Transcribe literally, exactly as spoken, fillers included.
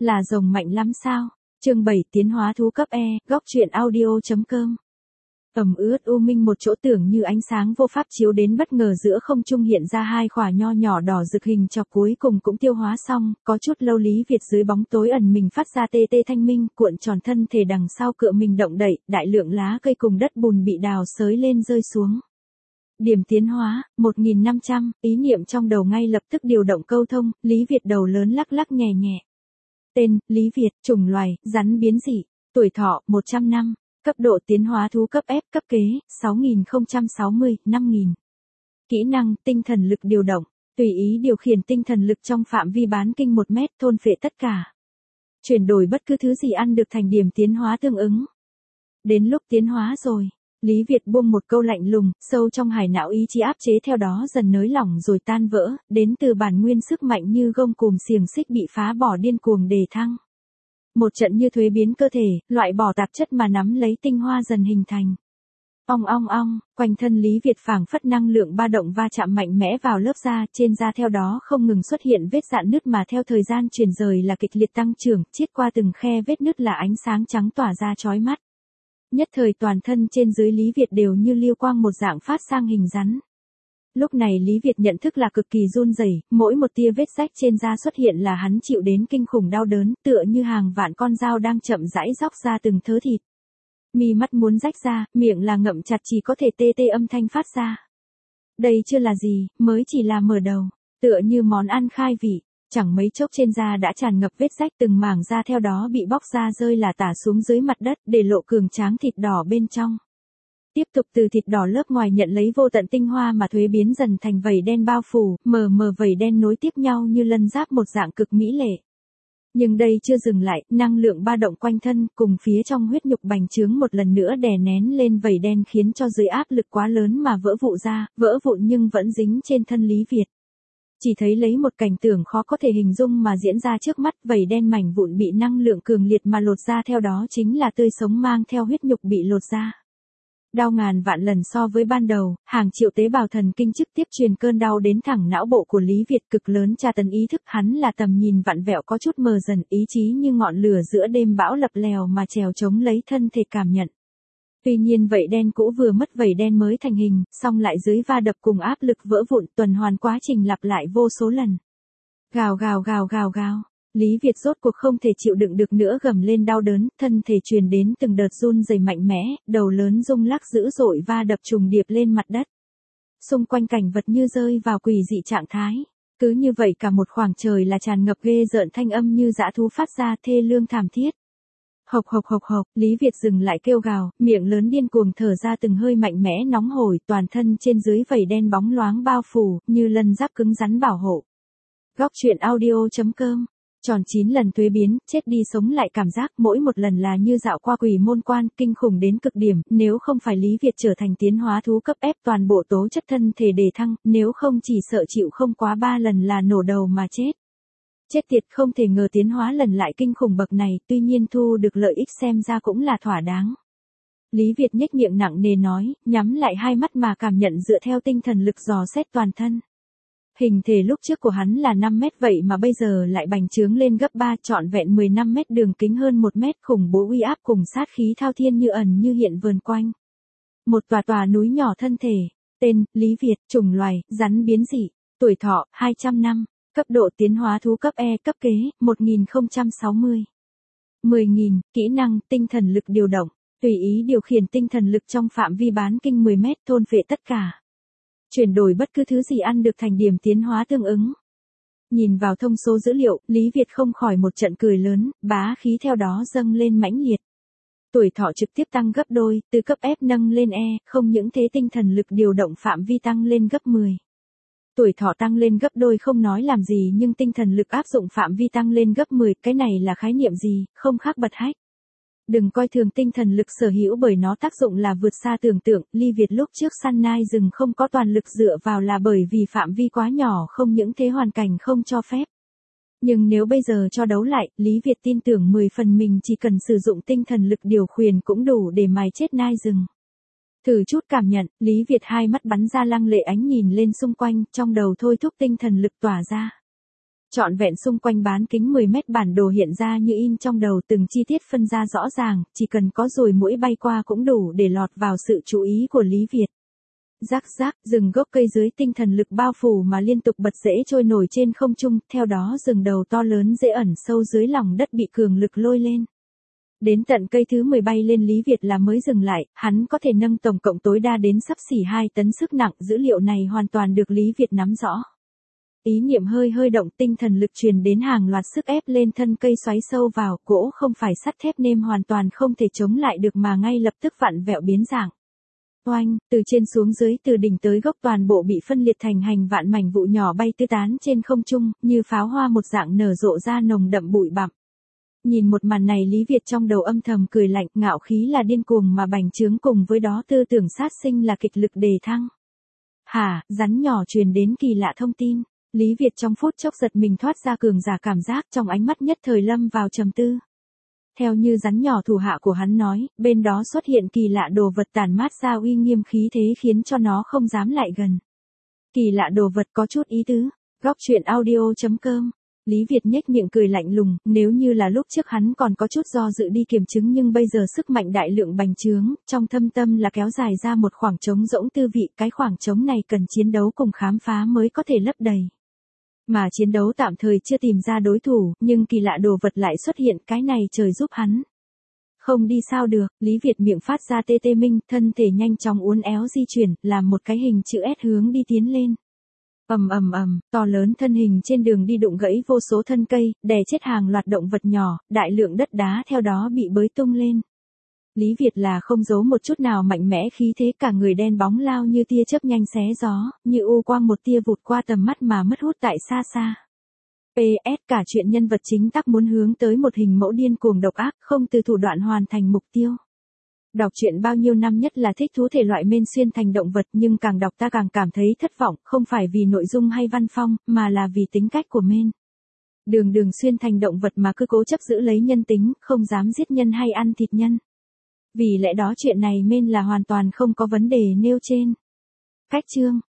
Là rồng mạnh lắm sao? Chương bảy tiến hóa thú cấp E, góc truyện audio.com. Ẩm ướt u minh một chỗ tưởng như ánh sáng vô pháp chiếu đến bất ngờ giữa không trung hiện ra hai khỏa nho nhỏ đỏ rực hình chọc cuối cùng cũng tiêu hóa xong, có chút lâu Lý Việt dưới bóng tối ẩn mình phát ra tê tê thanh minh, cuộn tròn thân thể đằng sau cựa mình động đậy, đại lượng lá cây cùng đất bùn bị đào xới lên rơi xuống. Điểm tiến hóa, một nghìn năm trăm, ý niệm trong đầu ngay lập tức điều động câu thông, Lý Việt đầu lớn lắc lắc nhẹ nhẹ. Tên, Lý Việt, chủng loài, rắn biến dị, tuổi thọ, một trăm năm, cấp độ tiến hóa thú cấp F, cấp kế, sáu nghìn không trăm sáu mươi, năm nghìn. Kỹ năng, tinh thần lực điều động, tùy ý điều khiển tinh thần lực trong phạm vi bán kinh một mét, thôn phệ tất cả. Chuyển đổi bất cứ thứ gì ăn được thành điểm tiến hóa tương ứng. Đến lúc tiến hóa rồi. Lý Việt buông một câu lạnh lùng, sâu trong hải não ý chí áp chế theo đó dần nới lỏng rồi tan vỡ, đến từ bản nguyên sức mạnh như gông cùm xiềng xích bị phá bỏ điên cuồng đề thăng. Một trận như thuế biến cơ thể, loại bỏ tạp chất mà nắm lấy tinh hoa dần hình thành. Ong ong ong, quanh thân Lý Việt phảng phất năng lượng ba động va chạm mạnh mẽ vào lớp da, trên da theo đó không ngừng xuất hiện vết rạn nứt mà theo thời gian truyền rời là kịch liệt tăng trưởng, chiết qua từng khe vết nứt là ánh sáng trắng tỏa ra chói mắt. Nhất thời toàn thân trên dưới Lý Việt đều như liêu quang một dạng phát sang hình rắn. Lúc này Lý Việt nhận thức là cực kỳ run rẩy, mỗi một tia vết rách trên da xuất hiện là hắn chịu đến kinh khủng đau đớn, tựa như hàng vạn con dao đang chậm rãi róc ra từng thớ thịt. Mi mắt muốn rách ra, miệng là ngậm chặt chỉ có thể tê tê âm thanh phát ra. Đây chưa là gì, mới chỉ là mở đầu, tựa như món ăn khai vị. Chẳng mấy chốc trên da đã tràn ngập vết rách, từng mảng da theo đó bị bóc ra rơi là tả xuống dưới mặt đất để lộ cường tráng thịt đỏ bên trong. Tiếp tục từ thịt đỏ lớp ngoài nhận lấy vô tận tinh hoa mà thuế biến dần thành vảy đen bao phủ, mờ mờ vảy đen nối tiếp nhau như lân giáp một dạng cực mỹ lệ. Nhưng đây chưa dừng lại, năng lượng ba động quanh thân cùng phía trong huyết nhục bành trướng một lần nữa đè nén lên vảy đen khiến cho dưới áp lực quá lớn mà vỡ vụn ra, vỡ vụn nhưng vẫn dính trên thân Lý Việt. Chỉ thấy lấy một cảnh tượng khó có thể hình dung mà diễn ra trước mắt, vảy đen mảnh vụn bị năng lượng cường liệt mà lột ra, theo đó chính là tươi sống mang theo huyết nhục bị lột ra. Đau ngàn vạn lần so với ban đầu, hàng triệu tế bào thần kinh trực tiếp truyền cơn đau đến thẳng não bộ của Lý Việt, cực lớn tra tấn ý thức hắn là tầm nhìn vặn vẹo có chút mờ dần, ý chí như ngọn lửa giữa đêm bão lập lèo mà trèo chống lấy thân thể cảm nhận. Tuy nhiên vảy đen cũ vừa mất vảy đen mới thành hình, song lại dưới va đập cùng áp lực vỡ vụn, tuần hoàn quá trình lặp lại vô số lần. Gào gào gào gào gào, Lý Việt rốt cuộc không thể chịu đựng được nữa gầm lên đau đớn, thân thể truyền đến từng đợt run rẩy mạnh mẽ, đầu lớn rung lắc dữ dội va đập trùng điệp lên mặt đất. Xung quanh cảnh vật như rơi vào quỷ dị trạng thái. Cứ như vậy cả một khoảng trời là tràn ngập ghê rợn thanh âm như dã thú phát ra thê lương thảm thiết. Hộc hộc hộc hộc, Lý Việt dừng lại kêu gào, miệng lớn điên cuồng thở ra từng hơi mạnh mẽ nóng hổi, toàn thân trên dưới vảy đen bóng loáng bao phủ, như lân giáp cứng rắn bảo hộ. Góc truyện audio.com. Tròn chín lần thuế biến, chết đi sống lại cảm giác mỗi một lần là như dạo qua quỷ môn quan, kinh khủng đến cực điểm, nếu không phải Lý Việt trở thành tiến hóa thú cấp F toàn bộ tố chất thân thể đề thăng, nếu không chỉ sợ chịu không quá ba lần là nổ đầu mà chết. Chết tiệt, không thể ngờ tiến hóa lần lại kinh khủng bậc này, tuy nhiên thu được lợi ích xem ra cũng là thỏa đáng. Lý Việt nhếch miệng nặng nề nói, nhắm lại hai mắt mà cảm nhận dựa theo tinh thần lực dò xét toàn thân. Hình thể lúc trước của hắn là năm mét vậy mà bây giờ lại bành trướng lên gấp ba, trọn vẹn mười lăm mét, đường kính hơn một mét, khủng bố uy áp cùng sát khí thao thiên như ẩn như hiện vờn quanh. Một tòa tòa núi nhỏ thân thể. Tên, Lý Việt, chủng loài, rắn biến dị, tuổi thọ, hai trăm năm. Cấp độ tiến hóa thú cấp E, cấp kế, một nghìn không trăm sáu mươi. mười nghìn, kỹ năng, tinh thần lực điều động, tùy ý điều khiển tinh thần lực trong phạm vi bán kinh mười mét, thôn phệ tất cả. Chuyển đổi bất cứ thứ gì ăn được thành điểm tiến hóa tương ứng. Nhìn vào thông số dữ liệu, Lý Việt không khỏi một trận cười lớn, bá khí theo đó dâng lên mãnh liệt. Tuổi thọ trực tiếp tăng gấp đôi, từ cấp F nâng lên E, không những thế tinh thần lực điều động phạm vi tăng lên gấp mười. Tuổi thọ tăng lên gấp đôi không nói làm gì nhưng tinh thần lực áp dụng phạm vi tăng lên gấp mười, cái này là khái niệm gì, không khác bật hách. Đừng coi thường tinh thần lực sở hữu bởi nó tác dụng là vượt xa tưởng tượng, Lý Việt lúc trước săn nai rừng không có toàn lực dựa vào là bởi vì phạm vi quá nhỏ, không những thế hoàn cảnh không cho phép. Nhưng nếu bây giờ cho đấu lại, Lý Việt tin tưởng mười phần mình chỉ cần sử dụng tinh thần lực điều khiển cũng đủ để mài chết nai rừng. Thử chút cảm nhận, Lý Việt hai mắt bắn ra lăng lệ ánh nhìn lên xung quanh, trong đầu thôi thúc tinh thần lực tỏa ra. Trọn vẹn xung quanh bán kính mười mét bản đồ hiện ra như in trong đầu, từng chi tiết phân ra rõ ràng, chỉ cần có ruồi muỗi bay qua cũng đủ để lọt vào sự chú ý của Lý Việt. Rắc rác, rừng gốc cây dưới tinh thần lực bao phủ mà liên tục bật rễ trôi nổi trên không trung, theo đó rừng đầu to lớn dễ ẩn sâu dưới lòng đất bị cường lực lôi lên. Đến tận cây thứ mười bay lên Lý Việt là mới dừng lại, hắn có thể nâng tổng cộng tối đa đến xấp xỉ hai tấn sức nặng, dữ liệu này hoàn toàn được Lý Việt nắm rõ. Ý niệm hơi hơi động, tinh thần lực truyền đến hàng loạt sức ép lên thân cây xoáy sâu vào, gỗ không phải sắt thép nên hoàn toàn không thể chống lại được mà ngay lập tức vặn vẹo biến dạng. Oanh, từ trên xuống dưới, từ đỉnh tới gốc toàn bộ bị phân liệt thành hàng vạn mảnh vụn nhỏ bay tứ tán trên không trung, như pháo hoa một dạng nở rộ ra nồng đậm bụi bặm. Nhìn một màn này Lý Việt trong đầu âm thầm cười lạnh, ngạo khí là điên cuồng mà bành trướng, cùng với đó tư tưởng sát sinh là kịch lực đề thăng. Hả, rắn nhỏ truyền đến kỳ lạ thông tin. Lý Việt trong phút chốc giật mình thoát ra cường giả cảm giác, trong ánh mắt nhất thời lâm vào trầm tư. Theo như rắn nhỏ thủ hạ của hắn nói, bên đó xuất hiện kỳ lạ đồ vật tản mát ra uy nghiêm khí thế khiến cho nó không dám lại gần. Kỳ lạ đồ vật có chút ý tứ. Góc truyện audio chấm com. Lý Việt nhếch miệng cười lạnh lùng, nếu như là lúc trước hắn còn có chút do dự đi kiểm chứng, nhưng bây giờ sức mạnh đại lượng bành trướng, trong thâm tâm là kéo dài ra một khoảng trống rỗng tư vị, cái khoảng trống này cần chiến đấu cùng khám phá mới có thể lấp đầy. Mà chiến đấu tạm thời chưa tìm ra đối thủ, nhưng kỳ lạ đồ vật lại xuất hiện, cái này trời giúp hắn. Không đi sao được, Lý Việt miệng phát ra tê tê minh, thân thể nhanh chóng uốn éo di chuyển, làm một cái hình chữ S hướng đi tiến lên. Ầm ầm ầm, to lớn thân hình trên đường đi đụng gãy vô số thân cây, đè chết hàng loạt động vật nhỏ, đại lượng đất đá theo đó bị bới tung lên. Lý Việt là không giấu một chút nào mạnh mẽ khí thế, cả người đen bóng lao như tia chớp nhanh xé gió, như u quang một tia vụt qua tầm mắt mà mất hút tại xa xa. pê ét cả chuyện nhân vật chính tắc muốn hướng tới một hình mẫu điên cuồng độc ác, không từ thủ đoạn hoàn thành mục tiêu. Đọc truyện bao nhiêu năm nhất là thích thú thể loại main xuyên thành động vật, nhưng càng đọc ta càng cảm thấy thất vọng, không phải vì nội dung hay văn phong, mà là vì tính cách của main. Đường đường xuyên thành động vật mà cứ cố chấp giữ lấy nhân tính, không dám giết nhân hay ăn thịt nhân. Vì lẽ đó chuyện này main là hoàn toàn không có vấn đề nêu trên. Cách chương